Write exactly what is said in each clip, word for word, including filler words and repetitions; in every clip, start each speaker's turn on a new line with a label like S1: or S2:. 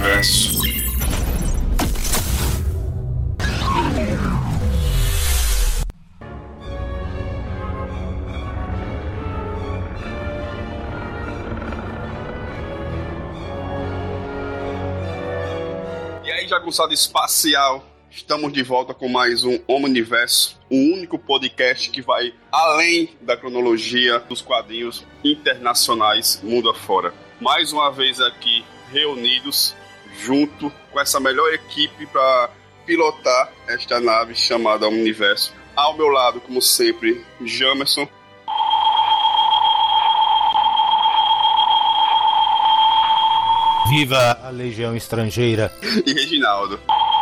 S1: Omniverso. E aí, jagunçada espacial, estamos de volta com mais um Omniverso, o único podcast que vai além da cronologia dos quadrinhos internacionais mundo afora. Mais uma vez aqui, reunidos, junto com essa melhor equipe para pilotar esta nave chamada Omniverso. Ao meu lado, como sempre, Jamerson.
S2: Viva a Legião Estrangeira!
S1: E Reginaldo.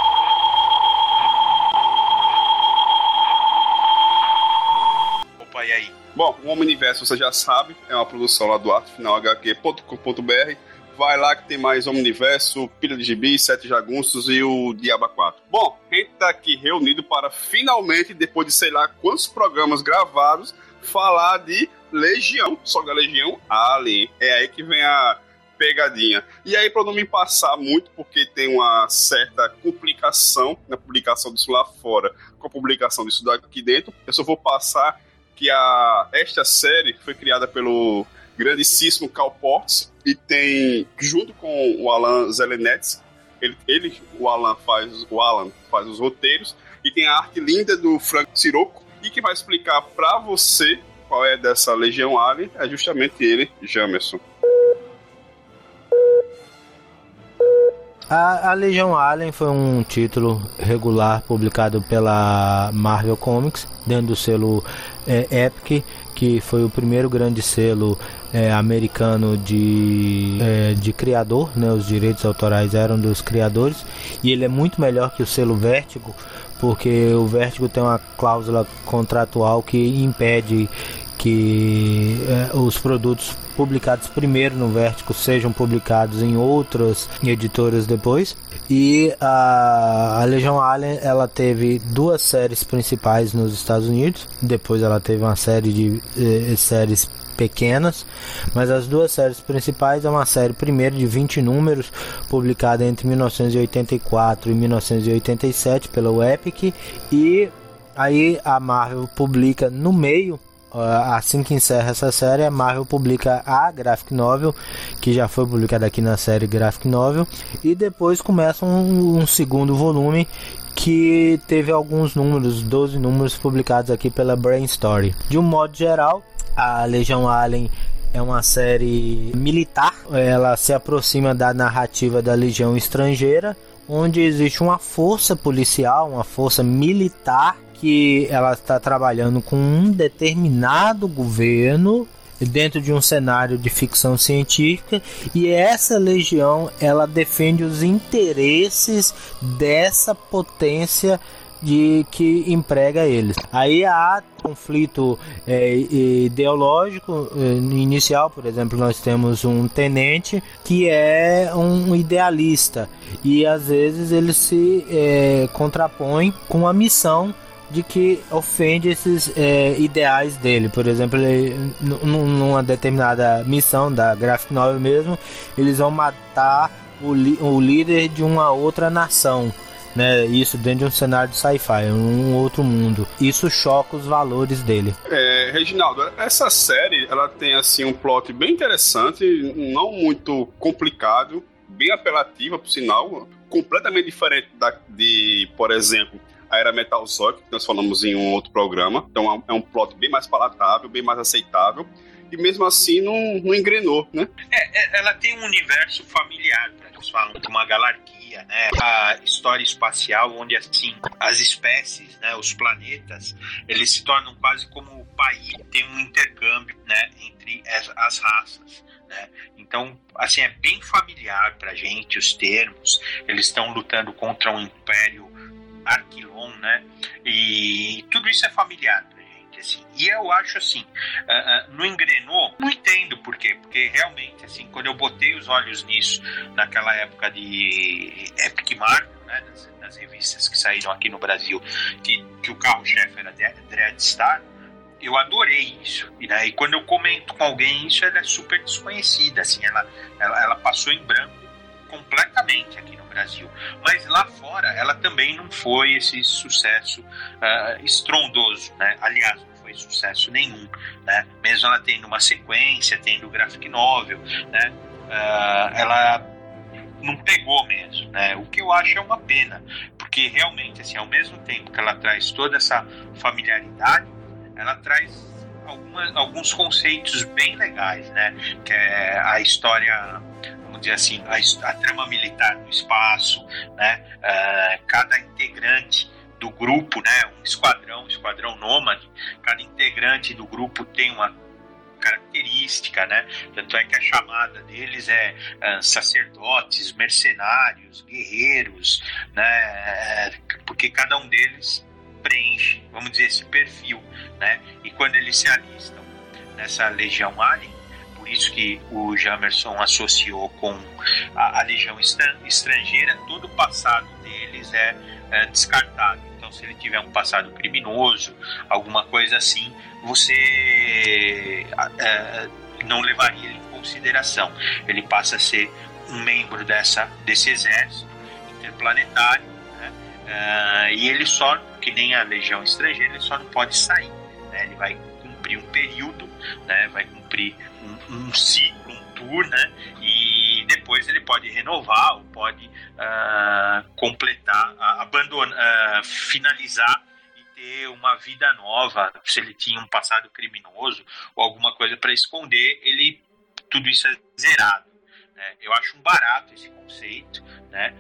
S3: Opa, e aí?
S1: Bom, o Omniverso, você já sabe, é uma produção lá do arte final h q ponto com ponto b r. Vai lá que tem mais Omniverso, Pilha de Gibi, Sete Jagunços e o Diaba quatro. Bom, a gente tá aqui reunido para finalmente, depois de sei lá quantos programas gravados, falar de Legião, só da Legião Alien. É aí que vem a pegadinha. E aí, para não me passar muito, porque tem uma certa complicação na publicação disso lá fora com a publicação disso daqui dentro, eu só vou passar que a, esta série foi criada pelo grandíssimo Cal Portes e tem, junto com o Alan Zelenets, ele, ele o, Alan faz, o Alan faz os roteiros, e tem a arte linda do Frank Sirocco, e que vai explicar para você qual é dessa Legião Alien é justamente ele, Jamerson.
S2: A, a Legião Alien foi um título regular publicado pela Marvel Comics, dentro do selo é, Epic, que foi o primeiro grande selo é, americano de, é, de criador, né? Os direitos autorais eram dos criadores, e ele é muito melhor que o selo Vertigo, porque o Vertigo tem uma cláusula contratual que impede que é, os produtos publicados primeiro no Vertigo sejam publicados em outras editoras depois. E a, a Legião Alien, ela teve duas séries principais nos Estados Unidos, depois ela teve uma série de eh, séries pequenas, mas as duas séries principais é uma série primeiro de vinte números, publicada entre mil novecentos e oitenta e quatro e mil novecentos e oitenta e sete pela Epic, e aí a Marvel publica no meio. Assim que encerra essa série, a Marvel publica a Graphic Novel, que já foi publicada aqui na série Graphic Novel, e depois começa um, um segundo volume que teve alguns números, doze números publicados aqui pela Brain Story. De um modo geral, a Legião Alien é uma série militar, ela se aproxima da narrativa da Legião Estrangeira, onde existe uma força policial, uma força militar, que ela está trabalhando com um determinado governo dentro de um cenário de ficção científica, e essa legião ela defende os interesses dessa potência de que emprega eles. Aí há conflito é, ideológico é, inicial. Por exemplo, nós temos um tenente que é um idealista, e às vezes ele se é, contrapõe com a missão de que ofende esses é, ideais dele. Por exemplo, ele, n- numa determinada missão da Graphic Novel mesmo, eles vão matar o, li- o líder de uma outra nação, né? Isso dentro de um cenário de sci-fi, um outro mundo. Isso choca os valores dele.
S1: É, Reginaldo, essa série ela tem assim um plot bem interessante, não muito complicado, bem apelativa, por sinal, completamente diferente da, de, por exemplo, a Era Metalzoic, que nós falamos em um outro programa. Então é um plot bem mais palatável, bem mais aceitável, e mesmo assim não, não engrenou, né?
S3: É, ela tem um universo familiar, eles falam de uma galarquia, né? A história espacial, onde assim as espécies, né, os planetas, eles se tornam quase como o país, tem um intercâmbio, né, entre as, as raças, né? Então, assim, é bem familiar pra gente os termos. Eles estão lutando contra um império Arquilon, né? E tudo isso é familiar pra gente, assim. E eu acho assim, uh, uh, não engrenou, não entendo por quê, porque realmente, assim, quando eu botei os olhos nisso, naquela época de Epic Marvel, né, das, das revistas que saíram aqui no Brasil, que, que o carro-chefe era Dreadstar, eu adorei isso. E, né, e quando eu comento com alguém isso, ela é super desconhecida, assim, ela, ela, ela passou em branco completamente aqui no Brasil. Mas lá fora ela também não foi esse sucesso uh, estrondoso, né? Aliás, não foi sucesso nenhum, né? Mesmo ela tendo uma sequência, tendo graphic novel, né? Uh, ela não pegou mesmo, né? O que eu acho é uma pena, porque realmente, assim, ao mesmo tempo que ela traz toda essa familiaridade, ela traz alguma, alguns conceitos bem legais, né? Que é a história, vamos dizer assim, a, a trama militar no espaço, né? Uh, cada integrante do grupo, né? Um esquadrão, um esquadrão nômade, cada integrante do grupo tem uma característica, né? Tanto é que a chamada deles é uh, sacerdotes, mercenários, guerreiros, né? Porque cada um deles preenche, vamos dizer, esse perfil, né? E quando eles se alistam nessa Legião Alien, por isso que o Jamerson associou com a, a Legião Estrangeira, todo o passado deles é, é descartado. Então, se ele tiver um passado criminoso, alguma coisa assim, você é, não levaria ele em consideração. Ele passa a ser um membro dessa, desse exército interplanetário, né? É, e ele só, que nem a Legião Estrangeira, ele só não pode sair, né? Ele vai cumprir um período, né? Vai cumprir um, um ciclo, um tour, né? E depois ele pode renovar ou pode uh, completar, uh, abandonar, uh, finalizar e ter uma vida nova. Se ele tinha um passado criminoso ou alguma coisa para esconder, ele, tudo isso é zerado, né? Eu acho um barato esse conceito, né?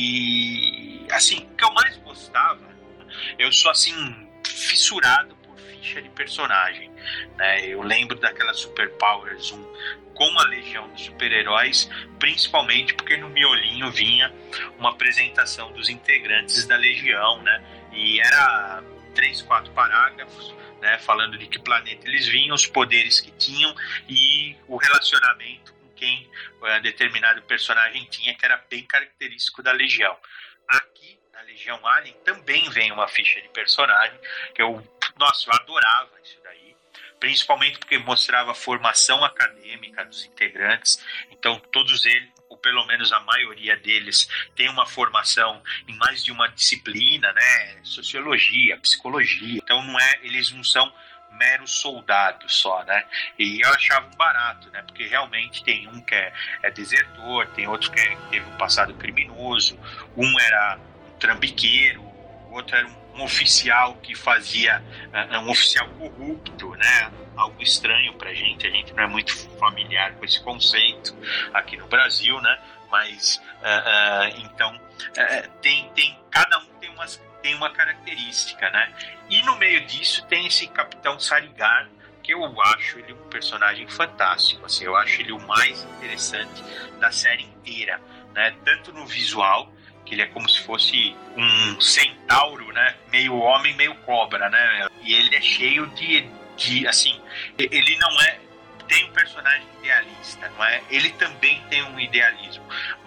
S3: E assim, o que eu mais gostava, eu sou assim fissurado por ficha de personagem, né? Eu lembro daquela Super Powers um com a Legião de Super-Heróis, principalmente porque no miolinho vinha uma apresentação dos integrantes da Legião, né? E era três, quatro parágrafos, né? Falando de que planeta eles vinham, os poderes que tinham e o relacionamento com quem uh, determinado personagem tinha, que era bem característico da Legião. Aqui na Legião Alien também vem uma ficha de personagem que eu, nossa, eu adorava isso daí, principalmente porque mostrava a formação acadêmica dos integrantes. Então todos eles, ou pelo menos a maioria deles, tem uma formação em mais de uma disciplina, né? Sociologia, psicologia. Então não é, eles não são meros soldados só, né? E eu achava um barato, né? Porque realmente tem um que é, é desertor, tem outro que, é, que teve um passado criminoso, um era um trambiqueiro, o outro era um um oficial que fazia, uh, um oficial corrupto, né? Algo estranho pra gente, a gente não é muito familiar com esse conceito aqui no Brasil, né? Mas, uh, uh, então, uh, tem, tem, cada um tem, umas, tem uma característica, né? E no meio disso tem esse Capitão Sarigar, que eu acho ele um personagem fantástico, assim, eu acho ele o mais interessante da série inteira, né? Tanto no visual, que ele é como se fosse um centauro, né? Meio homem, meio cobra, né? E ele é cheio de, de assim, ele não é, tem um personagem idealista, não é? Ele também tem um idealismo,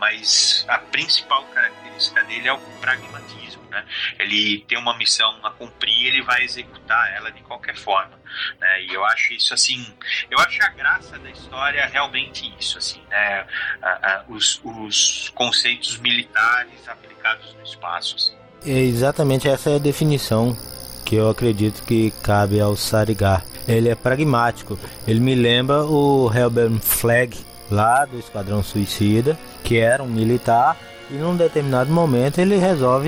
S3: mas a principal característica dele é o pragmatismo, né? Ele tem uma missão a cumprir e ele vai executar ela de qualquer forma, né? E eu acho isso assim, eu acho a graça da história realmente isso, assim, né? A, a, os, os conceitos militares aplicados no espaço, assim.
S2: É exatamente essa é a definição que eu acredito que cabe ao Sarigar. Ele é pragmático. Ele me lembra o Helbert Flag lá do Esquadrão Suicida, que era um militar e num determinado momento ele resolve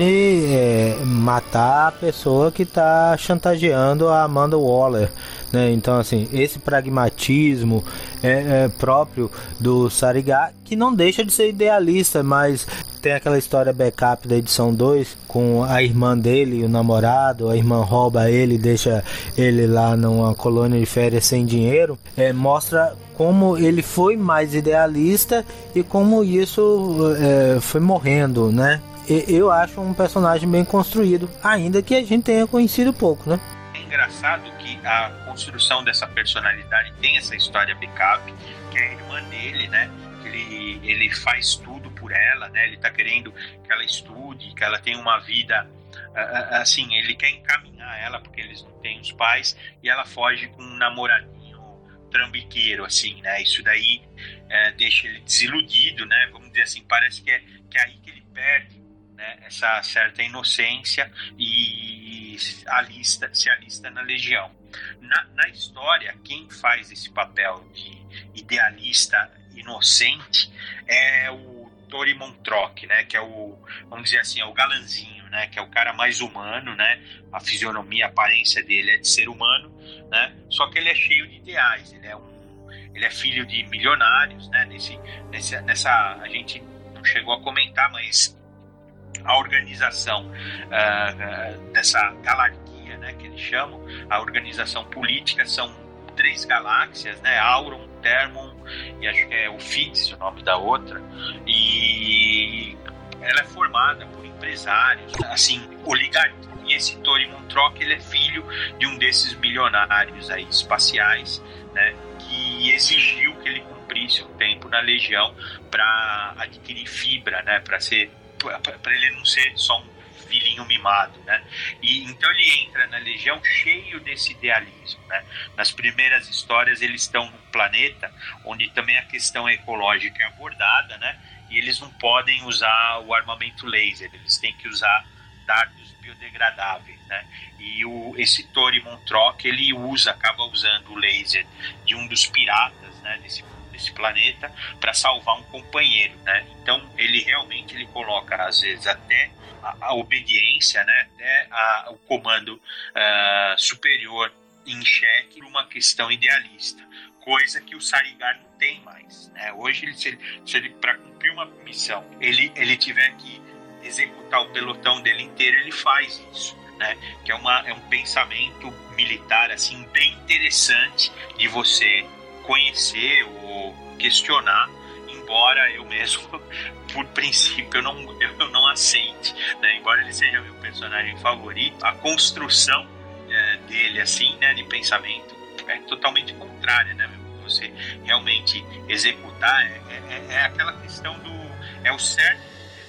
S2: é, matar a pessoa que está chantageando a Amanda Waller, né? Então assim, esse pragmatismo é, é próprio do Sarigar, que não deixa de ser idealista, mas tem aquela história backup da edição dois com a irmã dele e o namorado. A irmã rouba ele e deixa ele lá numa colônia de férias sem dinheiro. É, mostra como ele foi mais idealista e como isso é, foi morrendo, né? E, eu acho um personagem bem construído, ainda que a gente tenha conhecido pouco, né?
S3: É engraçado que a construção dessa personalidade tem essa história backup, que é a irmã dele, né? Que ele, ele faz tudo por ela, né? Ele tá querendo que ela estude, que ela tenha uma vida, assim, ele quer encaminhar ela porque eles não têm os pais, e ela foge com um namoradinho trambiqueiro, assim, né? Isso daí é, deixa ele desiludido, né? Vamos dizer assim, parece que é, que é aí que ele perde, né, essa certa inocência e alista, se alista na Legião. Na, na história, quem faz esse papel de idealista inocente é o Tori Montroc, né, que é o, vamos dizer assim, é o galanzinho, né, que é o cara mais humano, né, a fisionomia, a aparência dele é de ser humano, né, só que ele é cheio de ideais, ele é um, ele é filho de milionários, né, nesse, nessa, nessa, a gente não chegou a comentar, mas a organização uh, uh, dessa galarquia, né, que eles chamam, a organização política, são três galáxias, né, Auron, Termon e acho que é o Fitz, o nome da outra, e ela é formada por empresários, assim, oligarquia. E esse Tori Montroc, ele é filho de um desses milionários aí espaciais, né, que exigiu que ele cumprisse um tempo na Legião para adquirir fibra, né, para ser para ele não ser só um filhinho mimado, né? E então ele entra na Legião cheio desse idealismo, né? Nas primeiras histórias eles estão num planeta onde também a questão ecológica é abordada, né? E eles não podem usar o armamento laser, eles têm que usar dardos biodegradáveis, né? E o, esse Tori Montroc, ele usa, acaba usando o laser de um dos piratas, né? Desse desse planeta para salvar um companheiro, né? Então ele realmente ele coloca às vezes até a, a obediência, né? Até a, o comando uh, superior em xeque por uma questão idealista, coisa que o Sarigar não tem mais, né? Hoje ele, se ele, se ele para cumprir uma missão ele ele tiver que executar o pelotão dele inteiro, ele faz isso, né? Que é uma é um pensamento militar assim bem interessante de você conhecer ou questionar, embora eu mesmo, por princípio, eu não, eu não aceite, né? Embora ele seja meu personagem favorito, a construção é, dele, assim, né, de pensamento é totalmente contrária, né? Você realmente executar é, é, é aquela questão do... é o certo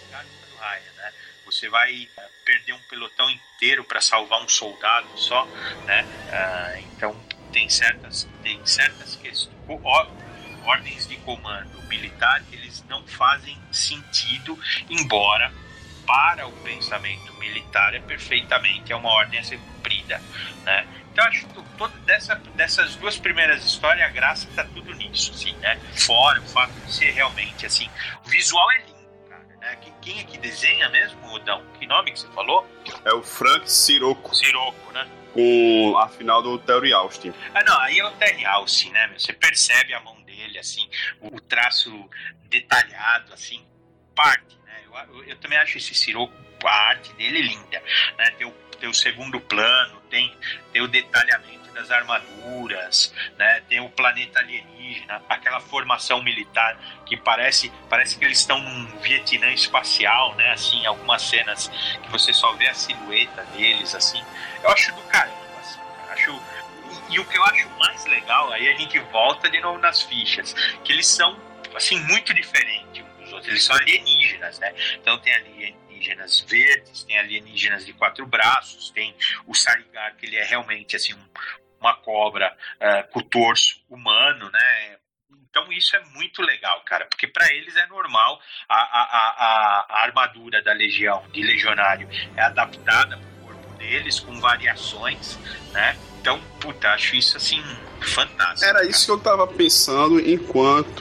S3: do Raya, né? Você vai perder um pelotão inteiro para salvar um soldado só, né? Ah, então tem certas, tem certas questões, ordens de comando militar que eles não fazem sentido, embora para o pensamento militar é perfeitamente, é uma ordem a ser cumprida, né? Então acho que toda dessa, dessas duas primeiras histórias, a graça está tudo nisso, assim, né? Fora o fato de ser realmente assim, o visual é lindo, cara, né? Quem é que desenha mesmo, Rodão? Que nome que você falou?
S1: É o Frank Sirocco.
S3: Sirocco, né?
S1: Com a final do Terry Austin.
S3: Ah, não, aí é o Terry Austin, né? Você percebe a mão dele, assim, o traço detalhado, assim, parte, né? Eu, eu, eu também acho esse Sirocco, a arte dele linda, né? Tem o, tem o segundo plano, tem, tem o detalhamento das armaduras, né? Tem o planeta alienígena, aquela formação militar que parece, parece que eles estão num Vietnã espacial, né? Assim, algumas cenas que você só vê a silhueta deles, assim. Eu acho do caramba, assim, cara. Acho... E, e o que eu acho mais legal, aí a gente volta de novo nas fichas, que eles são, assim, muito diferentes uns dos outros. Eles são alienígenas, né? Então tem alienígenas verdes, tem alienígenas de quatro braços, tem o Sarigar, que ele é realmente, assim, um, uma cobra uh, com o torso humano, né? Então isso é muito legal, cara, porque para eles é normal, a, a, a, a armadura da Legião, de Legionário, é adaptada pro corpo deles, com variações, né? Então, puta, acho isso, assim, fantástico.
S1: Era
S3: cara.
S1: isso que eu tava pensando enquanto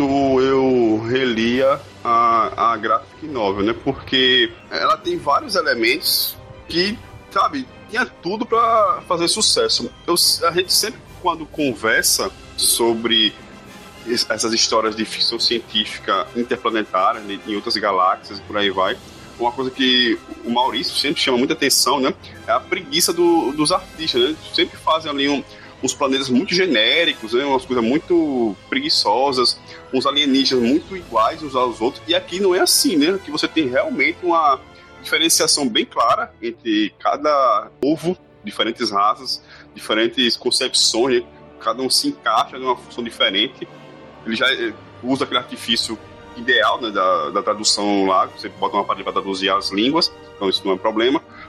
S1: eu relia a, a graphic novel, né? Porque ela tem vários elementos que, sabe, tinha tudo pra fazer sucesso. Eu, a gente sempre, quando conversa sobre essas histórias de ficção científica interplanetária, em outras galáxias e por aí vai, uma coisa que o Maurício sempre chama muita atenção, né, é a preguiça do, dos artistas, né? Sempre fazem ali um, uns planetas muito genéricos, né, umas coisas muito preguiçosas, uns alienígenas muito iguais uns aos outros, e aqui não é assim, né? Aqui você tem realmente uma diferenciação bem clara entre cada povo, diferentes raças, diferentes concepções, né? Cada um se encaixa numa função diferente. Ele já usa aquele artifício ideal, né, da, da tradução lá, você bota uma aparelho para traduzir as línguas, então isso não é um problema,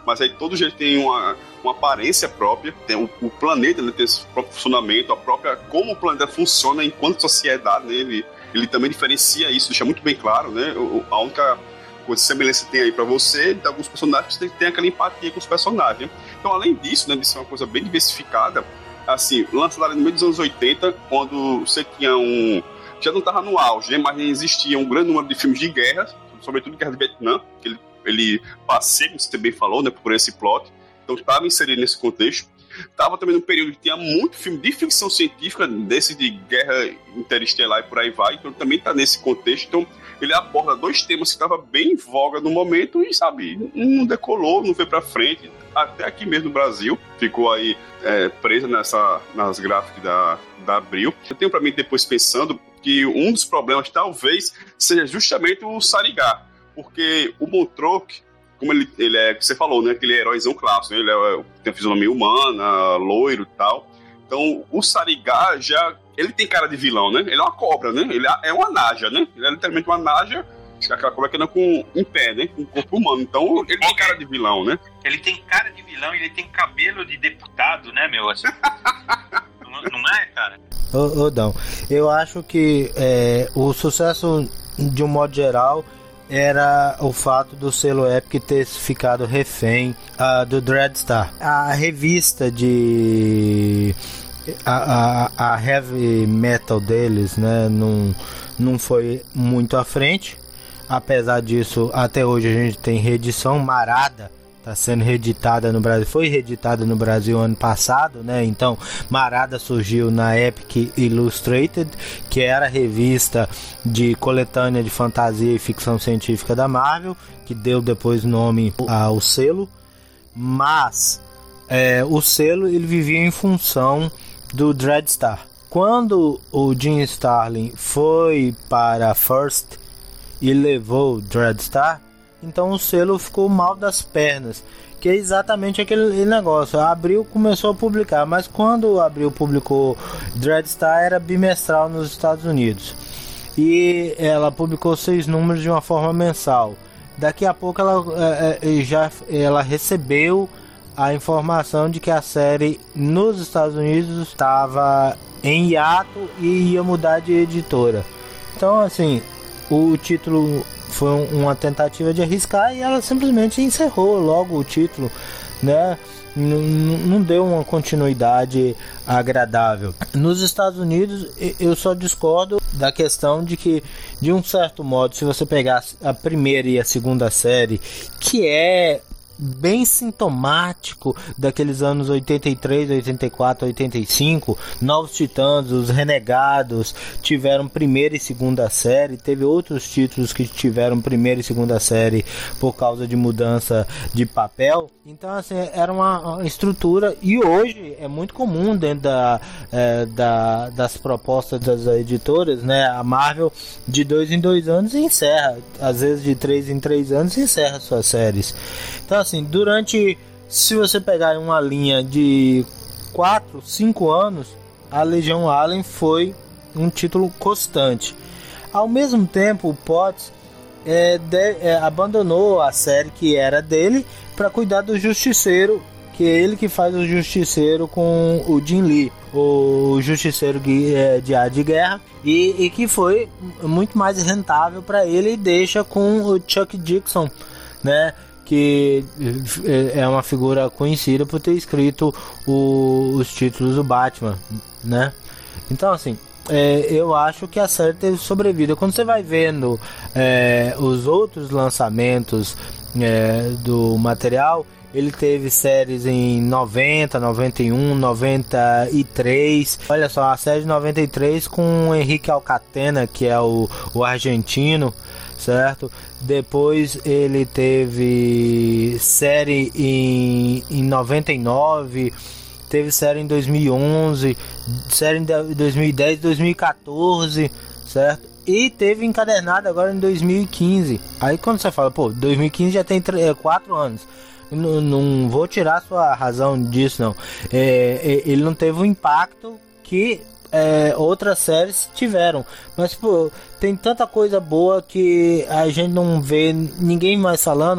S1: mas aí todos eles têm uma, uma aparência própria, tem o, o planeta, ele tem esse próprio funcionamento, a própria, como o planeta funciona enquanto sociedade, né? ele, ele também diferencia isso, deixa muito bem claro, né? O, a única coisa semelhança que tem aí pra você, de alguns personagens, você tem aquela empatia com os personagens. Então, além disso, né, de ser uma coisa bem diversificada, assim, lançado no meio dos anos oitenta, quando você tinha um... já não estava no auge, né, mas existia um grande número de filmes de guerra, sobretudo Guerra do Vietnã, que ele, ele passeia, como você bem falou, né, por esse plot, então estava inserido nesse contexto. Estava também num período que tinha muito filme de ficção científica, desse de guerra interestelar e por aí vai, então também está nesse contexto. Então ele aborda dois temas que estavam bem em voga no momento e, sabe, não decolou, não veio para frente, até aqui mesmo no Brasil, ficou aí é, presa nessa, nas gráficas da, da Abril. Eu tenho para mim depois pensando que um dos problemas talvez seja justamente o Sarigá, porque o Montroc, como ele, ele é, que você falou, né, aquele heróizão clássico, né, ele é, tem a fisionomia humana, loiro e tal. Então, o Sarigá já, ele tem cara de vilão, né? Ele é uma cobra, né? Ele é uma naja, né? Ele é literalmente uma naja, aquela cobra que anda com, em pé, né? Com corpo humano. Então, ele tem cara de vilão, né?
S3: Ele tem cara de vilão e ele tem cabelo de deputado, né, meu? Assim, não, não é, cara?
S2: Ô, ô Dão, eu acho que é, o sucesso, de um modo geral, era o fato do selo Epic ter ficado refém uh, do Dreadstar. A revista de... A, a, a heavy metal deles, né, não, não foi muito à frente. Apesar disso, até hoje a gente tem reedição. Marada está sendo reeditada no Brasil, foi reeditada no Brasil ano passado, né? Então Marada surgiu na Epic Illustrated, que era a revista de coletânea de fantasia e ficção científica da Marvel, que deu depois nome ao selo. Mas é, o selo ele vivia em função do Dreadstar. Quando o Jim Starlin foi para First e levou o Dreadstar, então o selo ficou mal das pernas, que é exatamente aquele negócio. A Abril começou a publicar, mas quando a Abril publicou Dreadstar era bimestral nos Estados Unidos, e ela publicou seis números de uma forma mensal. Daqui a pouco ela é, já ela recebeu a informação de que a série nos Estados Unidos estava em hiato e ia mudar de editora. Então, assim, o título foi uma tentativa de arriscar e ela simplesmente encerrou logo o título, né? Não, não deu uma continuidade agradável. Nos Estados Unidos, eu só discordo da questão de que, de um certo modo, se você pegar a primeira e a segunda série, que é bem sintomático daqueles anos oitenta e três, oitenta e quatro, oitenta e cinco, Novos Titãs, os Renegados tiveram primeira e segunda série, teve outros títulos que tiveram primeira e segunda série por causa de mudança de papel. Então, assim, era uma estrutura, e hoje é muito comum dentro da, é, da, das propostas das editoras, né? A Marvel de dois em dois anos encerra, às vezes de três em três anos encerra suas séries. Então, assim, durante, se você pegar uma linha de quatro, cinco anos, a Legião Alien foi um título constante. Ao mesmo tempo, o Potts é, de, é, abandonou a série que era dele para cuidar do Justiceiro, que é ele que faz o Justiceiro com o Jim Lee, o Justiceiro de, de Ar de Guerra, e, e que foi muito mais rentável para ele, e deixa com o Chuck Dixon, né, que é uma figura conhecida por ter escrito o, os títulos do Batman, né? Então, assim, é, eu acho que a série teve sobrevida. Quando você vai vendo é, os outros lançamentos é, do material, ele teve séries em noventa, noventa e um, noventa e três. Olha só, a série de noventa e três com o Henrique Alcatena, que é o, o argentino, certo? Depois ele teve série em, em noventa e nove, teve série em dois mil e onze, série em dois mil e dez, dois mil e quatorze, certo? E teve encadernado agora em dois mil e quinze. Aí quando você fala, pô, dois mil e quinze já tem quatro anos. Não, não vou tirar sua razão disso, não. É, ele não teve o impacto que É, outras séries tiveram, mas pô, tem tanta coisa boa que a gente não vê ninguém mais falando.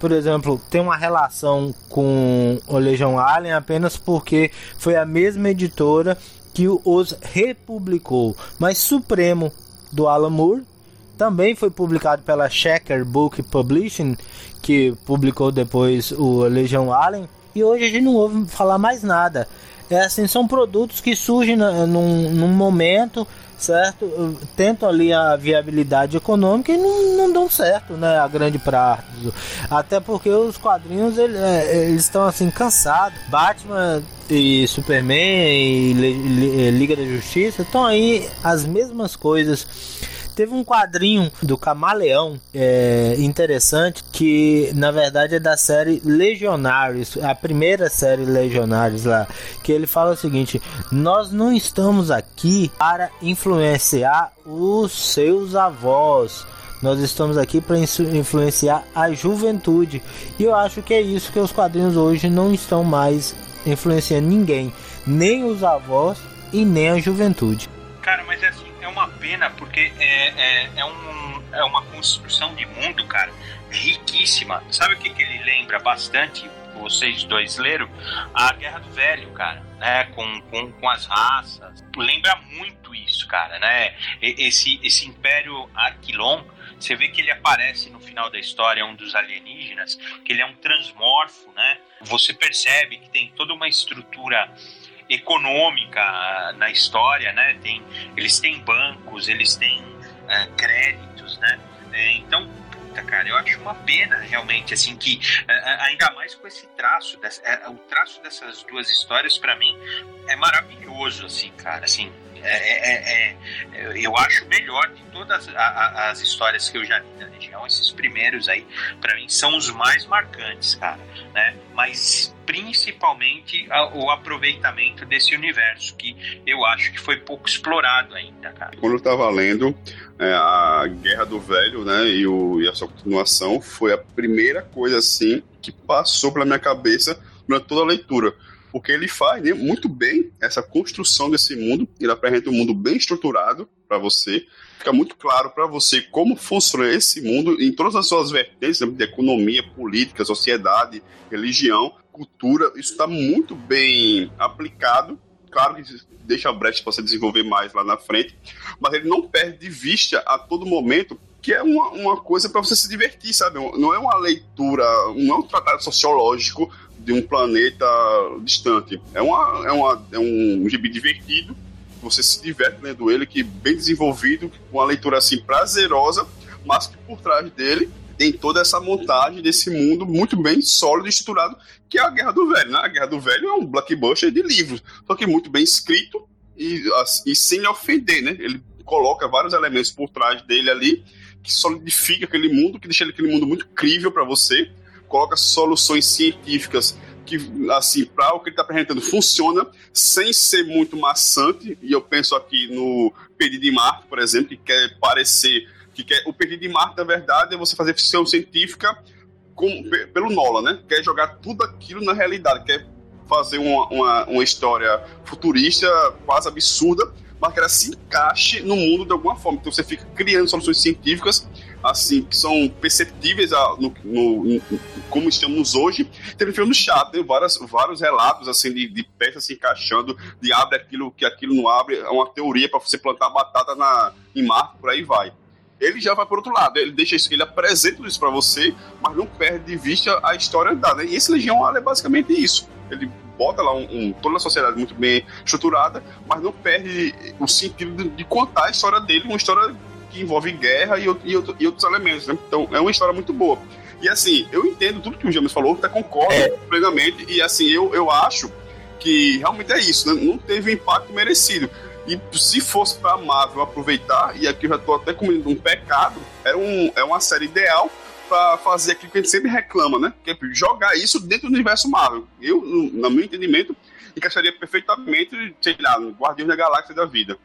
S2: por exemplo, tem uma relação com o Legion Alien apenas porque foi a mesma editora que os republicou. Mas Supremo, do Alan Moore, também foi publicado pela Checker Book Publishing, que publicou depois o Legion Alien, e hoje a gente não ouve falar mais nada. É assim, são produtos que surgem na, num, num momento, certo? Tentam ali a viabilidade econômica e não, não dão certo, né? A grande prazo. Até porque os quadrinhos eles, eles estão assim cansados. Batman e Superman e Liga da Justiça estão aí as mesmas coisas. Teve um quadrinho do Camaleão é, interessante, que na verdade é da série Legionários, a primeira série Legionários lá, que ele fala o seguinte: nós não estamos aqui para influenciar os seus avós, nós estamos aqui para influenciar a juventude. E eu acho que é isso que os quadrinhos hoje não estão mais influenciando ninguém, nem os avós e nem a juventude.
S3: Cara, mas é assim, é uma pena, porque é, é, é, um, é uma construção de mundo, cara, riquíssima. Sabe o que, que ele lembra bastante? Vocês dois leram? A Guerra do Velho, cara, né? Com, com, com as raças. Lembra muito isso, cara, né? Esse, esse Império Aquilon, você vê que ele aparece no final da história, um dos alienígenas, que ele é um transmorfo, né? Você percebe que tem toda uma estrutura econômica na história, né? Tem, eles têm bancos, eles têm uh, créditos, né? É, então, puta, cara, eu acho uma pena realmente, assim, que uh, ainda mais com esse traço, dessa, uh, o traço dessas duas histórias, pra mim, é maravilhoso, assim, cara, assim, é, é, é, eu acho melhor de todas as, as histórias que eu já li da Legião. Esses primeiros aí, pra mim, são os mais marcantes, cara, né? Mas principalmente o aproveitamento desse universo, que eu acho que foi pouco explorado ainda, cara.
S1: Quando eu tava lendo é, a Guerra do Velho, né, e, o, e a sua continuação, foi a primeira coisa, assim, que passou pela minha cabeça durante toda a leitura. Porque ele faz, né, muito bem essa construção desse mundo, ele apresenta um mundo bem estruturado para você, fica muito claro para você como funciona esse mundo em todas as suas vertentes, né, de economia, política, sociedade, religião, cultura. Isso está muito bem aplicado, claro que deixa brecha para você desenvolver mais lá na frente, mas ele não perde de vista a todo momento que é uma, uma coisa para você se divertir, sabe? Não é uma leitura, não é um tratado sociológico de um planeta distante. É, uma, é, uma, é um gibi divertido, você se diverte lendo ele, que bem desenvolvido, com uma leitura assim prazerosa, mas que por trás dele tem toda essa montagem desse mundo muito bem sólido e estruturado, que é a Guerra do Velho, né? A Guerra do Velho é um blockbuster de livros, só que muito bem escrito e, e sem lhe ofender, né? Ele coloca vários elementos por trás dele ali, que solidifica aquele mundo, que deixa aquele mundo muito crível para você, coloca soluções científicas que, assim, para o que ele está apresentando, funciona, sem ser muito maçante. E eu penso aqui no Perdido em Marte, por exemplo, que quer parecer... que quer, o Perdido em Marte, na verdade, é você fazer ficção científica com, pelo Nolan, né? Quer jogar tudo aquilo na realidade, quer fazer uma, uma, uma história futurista quase absurda, mas que ela se encaixe no mundo de alguma forma. Então você fica criando soluções científicas assim, que são perceptíveis a, no, no, no, como estamos hoje. Tem um filme chato, tem vários, vários relatos assim, de, de peças se encaixando, de abre aquilo que aquilo não abre, é uma teoria para você plantar batata na, em Marte, por aí vai. Ele já vai por outro lado, ele deixa isso, ele apresenta isso para você, mas não perde de vista a história da, né? E esse Legião é basicamente isso. Ele bota lá um, um, toda a sociedade muito bem estruturada, mas não perde o sentido de, de contar a história dele, uma história que envolve guerra e, e, e outros elementos, né? Então é uma história muito boa. E assim, eu entendo tudo que o James falou, até concordo é. plenamente, e assim, eu, eu acho que realmente é isso, né? Não teve o impacto merecido. E se fosse pra Marvel aproveitar, e aqui eu já tô até cometendo um pecado, era um, é uma série ideal pra fazer aquilo que a gente sempre reclama, né? Que é jogar isso dentro do universo Marvel. Eu, no, no meu entendimento, encaixaria perfeitamente, sei lá, no Guardiões da Galáxia da vida.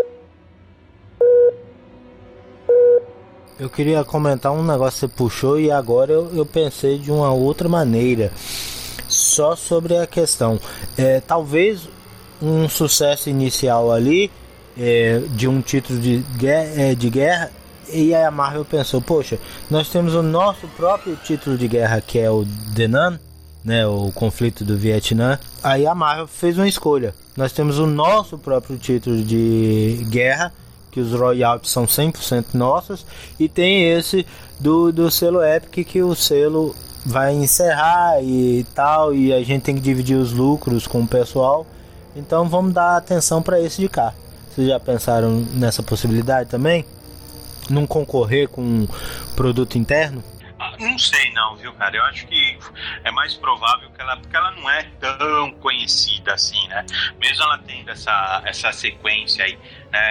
S2: Eu queria comentar um negócio que você puxou e agora eu, eu pensei de uma outra maneira, só sobre a questão. É, talvez um sucesso inicial ali, é, de um título de guerra, é, de guerra E aí a Marvel pensou, poxa, nós temos o nosso próprio título de guerra, que é o Denan, né, o conflito do Vietnã. Aí a Marvel fez uma escolha. Nós temos o nosso próprio título de guerra, que os royalties são cem por cento nossos, e tem esse do, do selo Epic, que o selo vai encerrar e tal, e a gente tem que dividir os lucros com o pessoal. Então vamos dar atenção para esse de cá. Vocês já pensaram nessa possibilidade também? Não concorrer com um produto interno?
S3: Ah, não sei não, viu, cara? Eu acho que é mais provável que ela, porque ela não é tão conhecida assim, né? Mesmo ela tendo essa, essa sequência aí,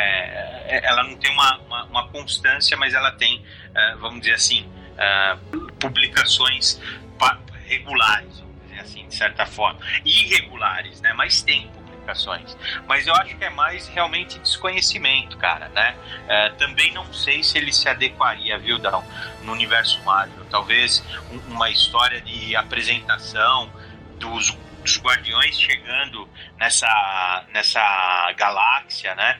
S3: né? Ela não tem uma, uma, uma constância, mas ela tem, uh, vamos dizer assim, uh, publicações regulares, vamos dizer assim, de certa forma. Irregulares, né? Mas tem publicações. Mas eu acho que é mais realmente desconhecimento, cara, né? É, também não sei se ele se adequaria, viu, Dal, no universo Marvel. Talvez um, uma história de apresentação dos, dos Guardiões chegando nessa, nessa galáxia, né?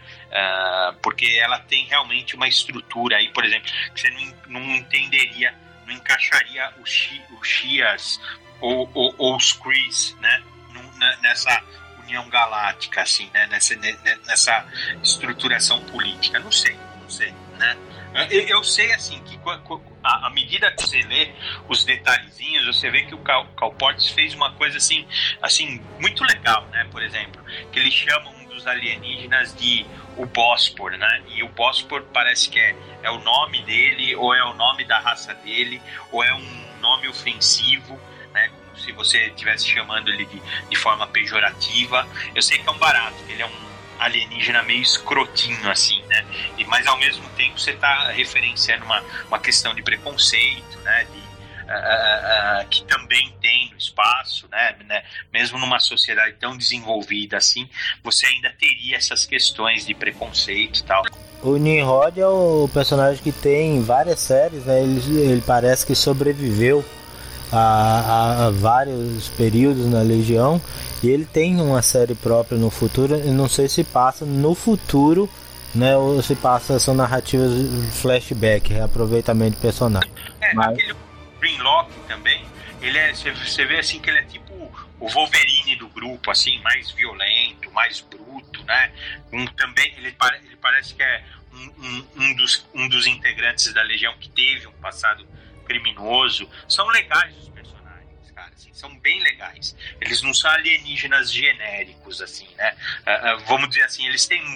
S3: É, porque ela tem realmente uma estrutura aí, por exemplo, que você não, não entenderia, não encaixaria os, os Shias ou, ou, ou os Krees, né? Nessa União Galáctica, assim, né? Nessa, nessa estruturação política. Não sei, não sei, né? Eu, eu sei, assim, que à medida que você lê os detalhezinhos, você vê que o Cal, Cal Portes fez uma coisa, assim, assim, muito legal, né? Por exemplo, que ele chama um dos alienígenas de o Bóspor, né? E o Bóspor parece que é, é o nome dele, ou é o nome da raça dele, ou é um nome ofensivo, né? Se você estivesse chamando ele de, de forma pejorativa. Eu sei que é um barato, que ele é um alienígena meio escrotinho, assim, né? E, mas ao mesmo tempo você está referenciando uma, uma questão de preconceito, né? De, uh, uh, que também tem no espaço, né? né? Mesmo numa sociedade tão desenvolvida assim, você ainda teria essas questões de preconceito e tal.
S2: O Nimrod é o personagem que tem várias séries, né? Ele, ele parece que sobreviveu A, a, a vários períodos na Legião, e ele tem uma série própria no futuro. Eu não sei se passa no futuro, né, ou se passa, são narrativas flashback, aproveitamento de personagem.
S3: É, mas aquele Grimlock também, ele é, você vê assim que ele é tipo o Wolverine do grupo, assim, mais violento, mais bruto, né? Um, também ele, ele parece que é um, um, um, dos, um dos integrantes da Legião que teve um passado criminoso. São legais os personagens, cara, assim, são bem legais. Eles não são alienígenas genéricos, assim, né? Uh, uh, vamos dizer assim, eles têm,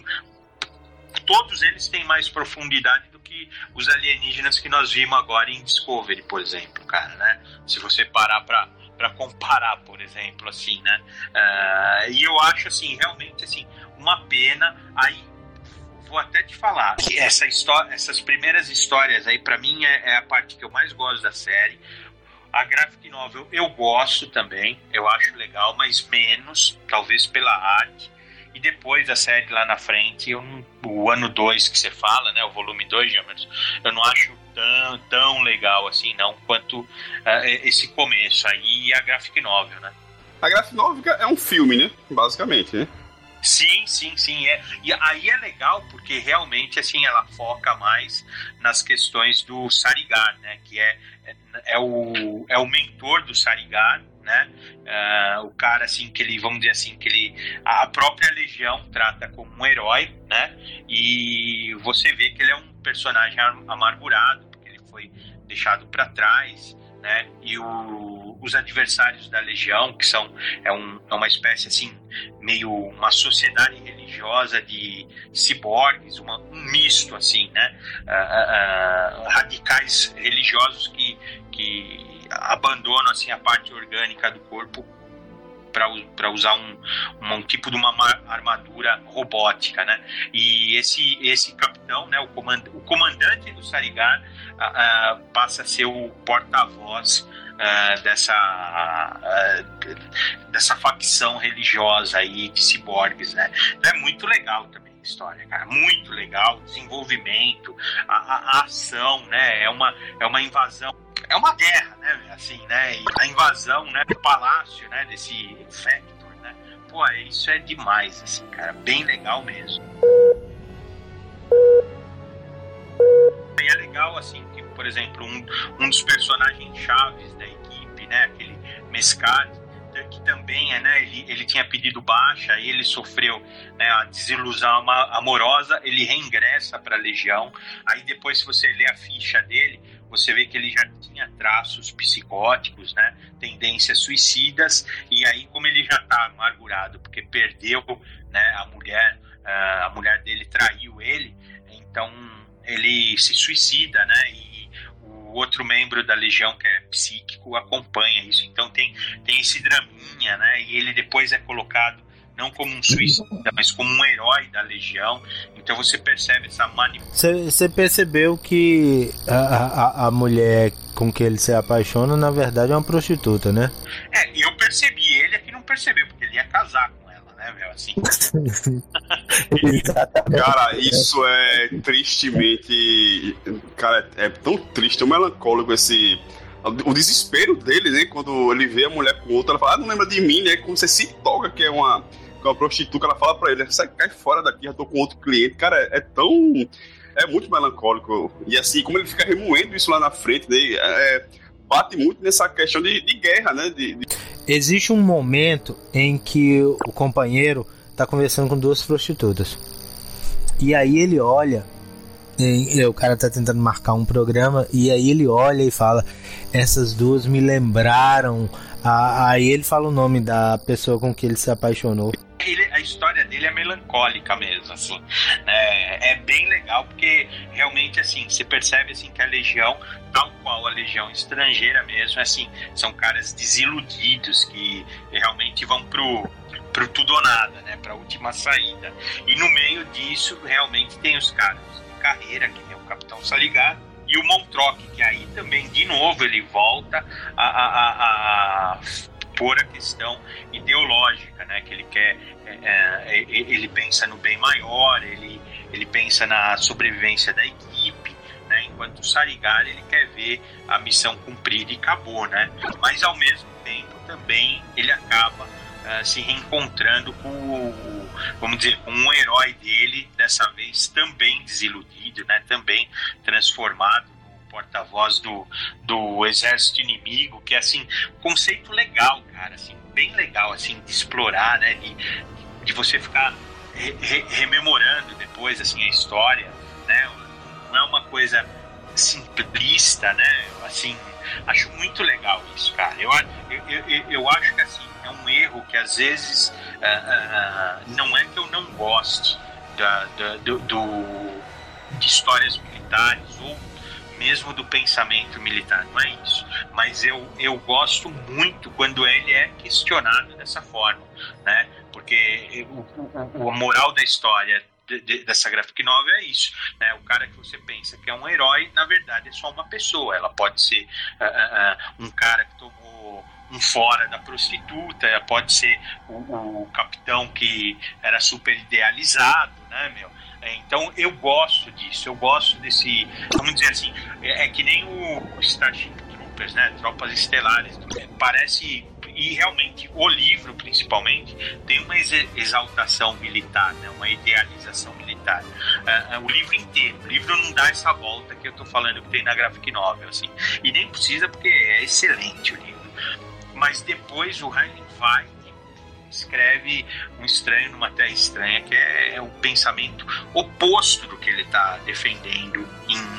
S3: todos eles têm mais profundidade do que os alienígenas que nós vimos agora em Discovery, por exemplo, cara, né? Se você parar pra, pra comparar, por exemplo, assim, né? Uh, e eu acho, assim, realmente, assim, uma pena. Aí vou até te falar que essa história, essas primeiras histórias aí, pra mim, é, é a parte que eu mais gosto da série. A graphic novel eu gosto também, eu acho legal, mas menos, talvez pela arte. E depois a série lá na frente, eu não, o ano dois que você fala, né, o volume dois, Jamerson, eu não acho tão, tão legal assim, não, quanto uh, esse começo aí e a graphic novel, né?
S1: A graphic novel é um filme, né, basicamente, né?
S3: Sim, sim, sim. É. E aí é legal porque realmente assim, ela foca mais nas questões do Sarigar, né? Que é, é, é, o, é o mentor do Sarigar, né? Uh, o cara assim que ele, vamos dizer assim, que ele, a própria Legião trata como um herói, né? E você vê que ele é um personagem amargurado, porque ele foi deixado para trás, né? E o, os adversários da Legião, que são é, um, é uma espécie assim, meio uma sociedade religiosa de ciborgues, uma, um misto assim, né? Uh, uh, radicais religiosos que, que abandonam assim a parte orgânica do corpo para usar um, um, um tipo de uma armadura robótica, né? E esse, esse capitão, né, o, comand, o comandante do Sarigar, uh, uh, passa a ser o porta-voz uh, dessa, uh, dessa facção religiosa aí de ciborgues, né? Então é muito legal também a história, cara, muito legal, desenvolvimento, a, a, a ação, né? É uma, é uma invasão. É uma guerra, né, assim, né, e a invasão, né, do palácio, né, desse Factor, né, pô, isso é demais, assim, cara, bem legal mesmo. E por exemplo, um, um dos personagens chaves da equipe, né, aquele Mescad, que também é, né, ele, ele tinha pedido baixa e ele sofreu, né, a desilusão amorosa, ele reingressa para a Legião. Aí depois, se você lê a ficha dele, você vê que ele já tinha traços psicóticos, né, tendências suicidas, e aí como ele já está amargurado porque perdeu, né, a mulher, a mulher dele traiu ele, então ele se suicida, né, e o outro membro da Legião, que é psíquico, acompanha isso. Então tem, tem esse draminha, né? E ele depois é colocado não como um suicida, mas como um herói da Legião. Então você percebe essa manipulação.
S2: Você percebeu que a, a, a mulher com que ele se apaixona, na verdade, é uma prostituta, né?
S3: É, eu percebi. Ele é que não percebeu, porque ele ia casar com ela, né, meu? Assim.
S1: Cara, isso é tristemente... Cara, é tão triste, tão melancólico esse... O desespero dele, né? Quando ele vê a mulher com outra, ela fala, ah, não lembra de mim, né? Como você se toca que é uma, que é uma prostituta, ela fala pra ele, sai, cai fora daqui, já tô com outro cliente. Cara, é, é tão... É muito melancólico. E assim, como ele fica remoendo isso lá na frente, né? É, bate muito nessa questão de, de guerra, né? De, de...
S2: Existe um momento em que o companheiro tá conversando com duas prostitutas. E aí ele olha, e, e o cara tá tentando marcar um programa, e aí ele olha e fala, essas duas me lembraram. A, aí ele fala o nome da pessoa com que ele se apaixonou.
S3: Ele, a história dele é melancólica mesmo, assim, é, é bem legal, porque realmente, assim, você percebe, assim, que a Legião, tal qual a Legião estrangeira mesmo, assim, são caras desiludidos, que realmente vão pro, pro tudo ou nada, né, pra última saída, e no meio disso, realmente, tem os caras de carreira, que nem o Capitão Saligar, e o Montroc, que aí também, de novo, ele volta a... a, a, a por a questão ideológica, né, que ele quer, é, é, ele pensa no bem maior, ele, ele pensa na sobrevivência da equipe, né, enquanto o Saligar, ele quer ver a missão cumprida e acabou, né, mas ao mesmo tempo também ele acaba uh, se reencontrando com o, vamos dizer, com um herói dele, dessa vez também desiludido, né, também transformado, porta-voz do, do exército inimigo, que é, assim, conceito legal, cara, assim, bem legal, assim, de explorar, né, de, de você ficar re, re, rememorando depois, assim, a história, né, não é uma coisa simplista, né, assim, acho muito legal isso, cara, eu, eu, eu, eu acho que, assim, é um erro que, às vezes, uh, uh, não é que eu não goste da, da, do, do, de histórias militares, ou mesmo do pensamento militar, não é isso, mas eu, eu gosto muito quando ele é questionado dessa forma, né, porque o, o, a moral da história de, de, dessa graphic novel é isso, né, o cara que você pensa que é um herói, na verdade é só uma pessoa, ela pode ser uh, uh, um cara que tomou um fora da prostituta, pode ser o, o capitão que era super idealizado, né, meu. Então eu gosto disso, eu gosto desse, vamos dizer assim, é, é que nem o Starship Troopers, né, Tropas Estelares, é, parece, e realmente o livro principalmente tem uma exaltação militar, né, uma idealização militar, é, o livro inteiro, o livro não dá essa volta que eu tô falando que tem na graphic novel, assim, e nem precisa porque é excelente o livro, mas depois o Heinlein vai escreve Um Estranho numa Terra Estranha, que é o pensamento oposto do que ele está defendendo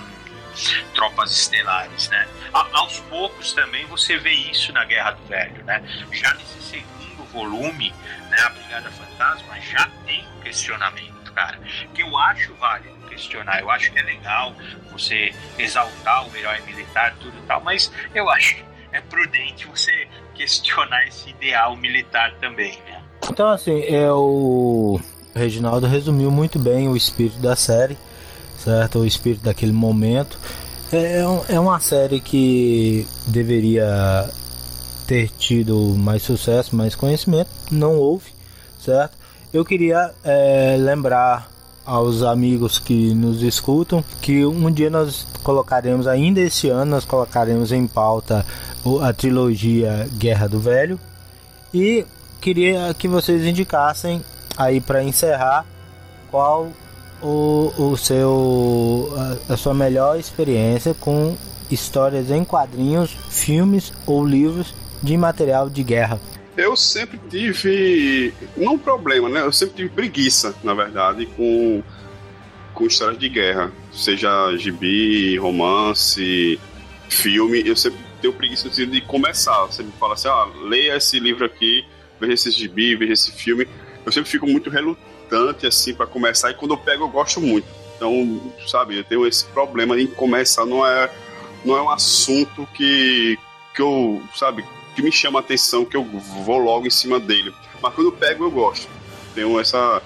S3: em Tropas Estelares, né? A, aos poucos também você vê isso na Guerra do Velho, né? Já nesse segundo volume, né, a Brigada Fantasma já tem um questionamento, cara, que eu acho válido questionar, eu acho que é legal você exaltar o herói militar, tudo e tal, mas eu acho que é prudente você questionar esse ideal militar também, né?
S2: Então, assim, é, o Reginaldo resumiu muito bem o espírito da série, certo? O espírito daquele momento. É, é uma série que deveria ter tido mais sucesso, mais conhecimento, não houve, certo? Eu queria é, lembrar aos amigos que nos escutam que um dia nós colocaremos, ainda esse ano, nós colocaremos em pauta a trilogia Guerra do Velho, e queria que vocês indicassem aí para encerrar qual o, o seu a, a sua melhor experiência com histórias em quadrinhos, filmes ou livros de material de guerra?
S1: Eu sempre tive, não um problema, né? Eu sempre tive preguiça, na verdade, com, com histórias de guerra. Seja gibi, romance, filme, eu sempre tenho preguiça de começar. Você me fala assim, ah, leia esse livro aqui, veja esse gibi, veja esse filme. Eu sempre fico muito relutante, assim, para começar, e quando eu pego eu gosto muito. Então, sabe, eu tenho esse problema em começar, não é, não é um assunto que, que eu, sabe, que me chama a atenção, que eu vou logo em cima dele. Mas quando eu pego, eu gosto. Tenho essa,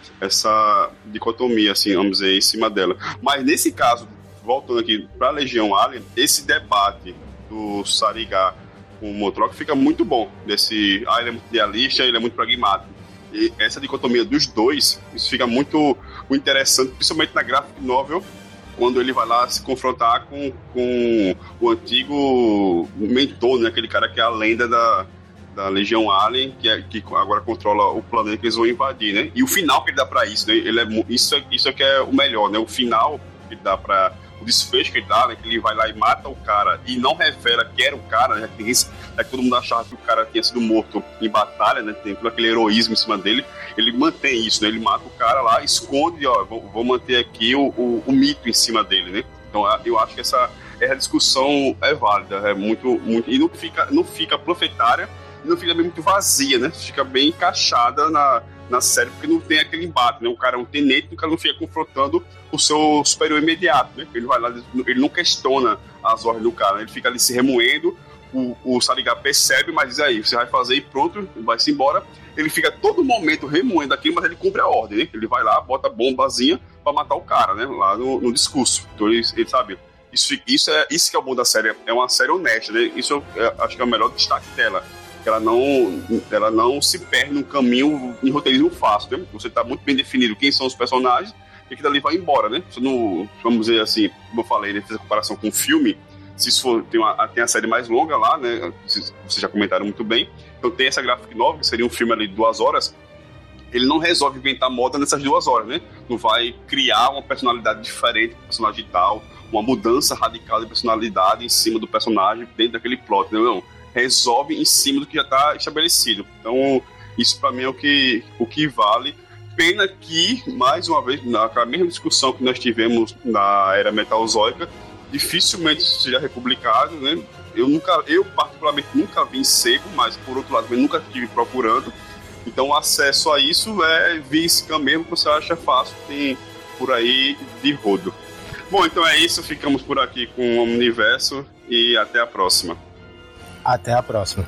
S1: essa dicotomia, assim, vamos dizer, em cima dela. Mas nesse caso, voltando aqui para a Legião Alien, esse debate do Sarigá com o Motroc fica muito bom. Desse, ah, ele é muito idealista, ele é muito pragmático. E essa dicotomia dos dois, isso fica muito, muito interessante, principalmente na graphic novel, quando ele vai lá se confrontar com, com o antigo mentor, né? Aquele cara que é a lenda da, da Legião Alien, que, é, que agora controla o planeta que eles vão invadir, né? E o final que ele dá pra isso, né? Ele é, isso, isso é que é o melhor, né? O final que ele dá pra... O desfecho que ele dá, né? Que ele vai lá e mata o cara e não revela que era o cara, né? Que, é que todo mundo achava que o cara tinha sido morto em batalha, né? Tem todo aquele heroísmo em cima dele. Ele mantém isso, né? Ele mata o cara lá, esconde, ó, vou, vou manter aqui o, o, o mito em cima dele, né? Então eu acho que essa, essa discussão é válida, é muito, muito, e não fica, não fica profetária, e não fica bem muito vazia, né? Fica bem encaixada na, na série, porque não tem aquele embate, né? O cara é um tenente, o cara não fica confrontando o seu superior imediato, né? Ele vai lá, ele não questiona as ordens do cara, né? Ele fica ali se remoendo, o, o Sarigá percebe, mas diz aí, você vai fazer e pronto, vai-se embora. Ele fica todo momento remoendo aquilo, mas ele cumpre a ordem, né? Ele vai lá, bota a bombazinha pra matar o cara, né? Lá no, no discurso. Então ele, ele sabe, isso, isso, é, isso que é o bom da série, é uma série honesta, né? Isso eu, eu acho que é o melhor destaque dela. Ela não, ela não se perde num caminho em roteirismo fácil, né? Você tá muito bem definido quem são os personagens e que dali vai embora, né? Você não, vamos dizer assim, como eu falei, né? Fiz a comparação com o filme. Se isso for, tem, uma, tem a série mais longa lá, né? Vocês já comentaram muito bem. Então tem essa graphic novel, que seria um filme ali de duas horas. Ele não resolve inventar moda nessas duas horas, né? Não vai criar uma personalidade diferente do personagem tal, uma mudança radical de personalidade em cima do personagem dentro daquele plot, né? Não. Resolve em cima do que já está estabelecido. Então, isso para mim é o que, o que vale. Pena que, mais uma vez, na mesma discussão que nós tivemos na era metalzoica, dificilmente isso seja republicado, né? Eu, nunca, eu particularmente nunca vi em sebo, mas por outro lado, eu nunca estive procurando. Então, o acesso a isso é via scan mesmo, que você acha fácil, tem por aí de rodo. Bom, então é isso. Ficamos por aqui com o Omniverso e até a próxima.
S2: Até a próxima.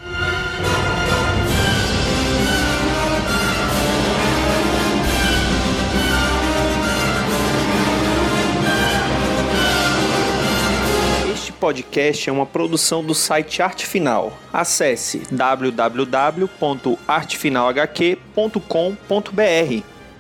S4: Este podcast é uma produção do site Arte Final. Acesse w w w ponto arte final h q ponto com ponto b r.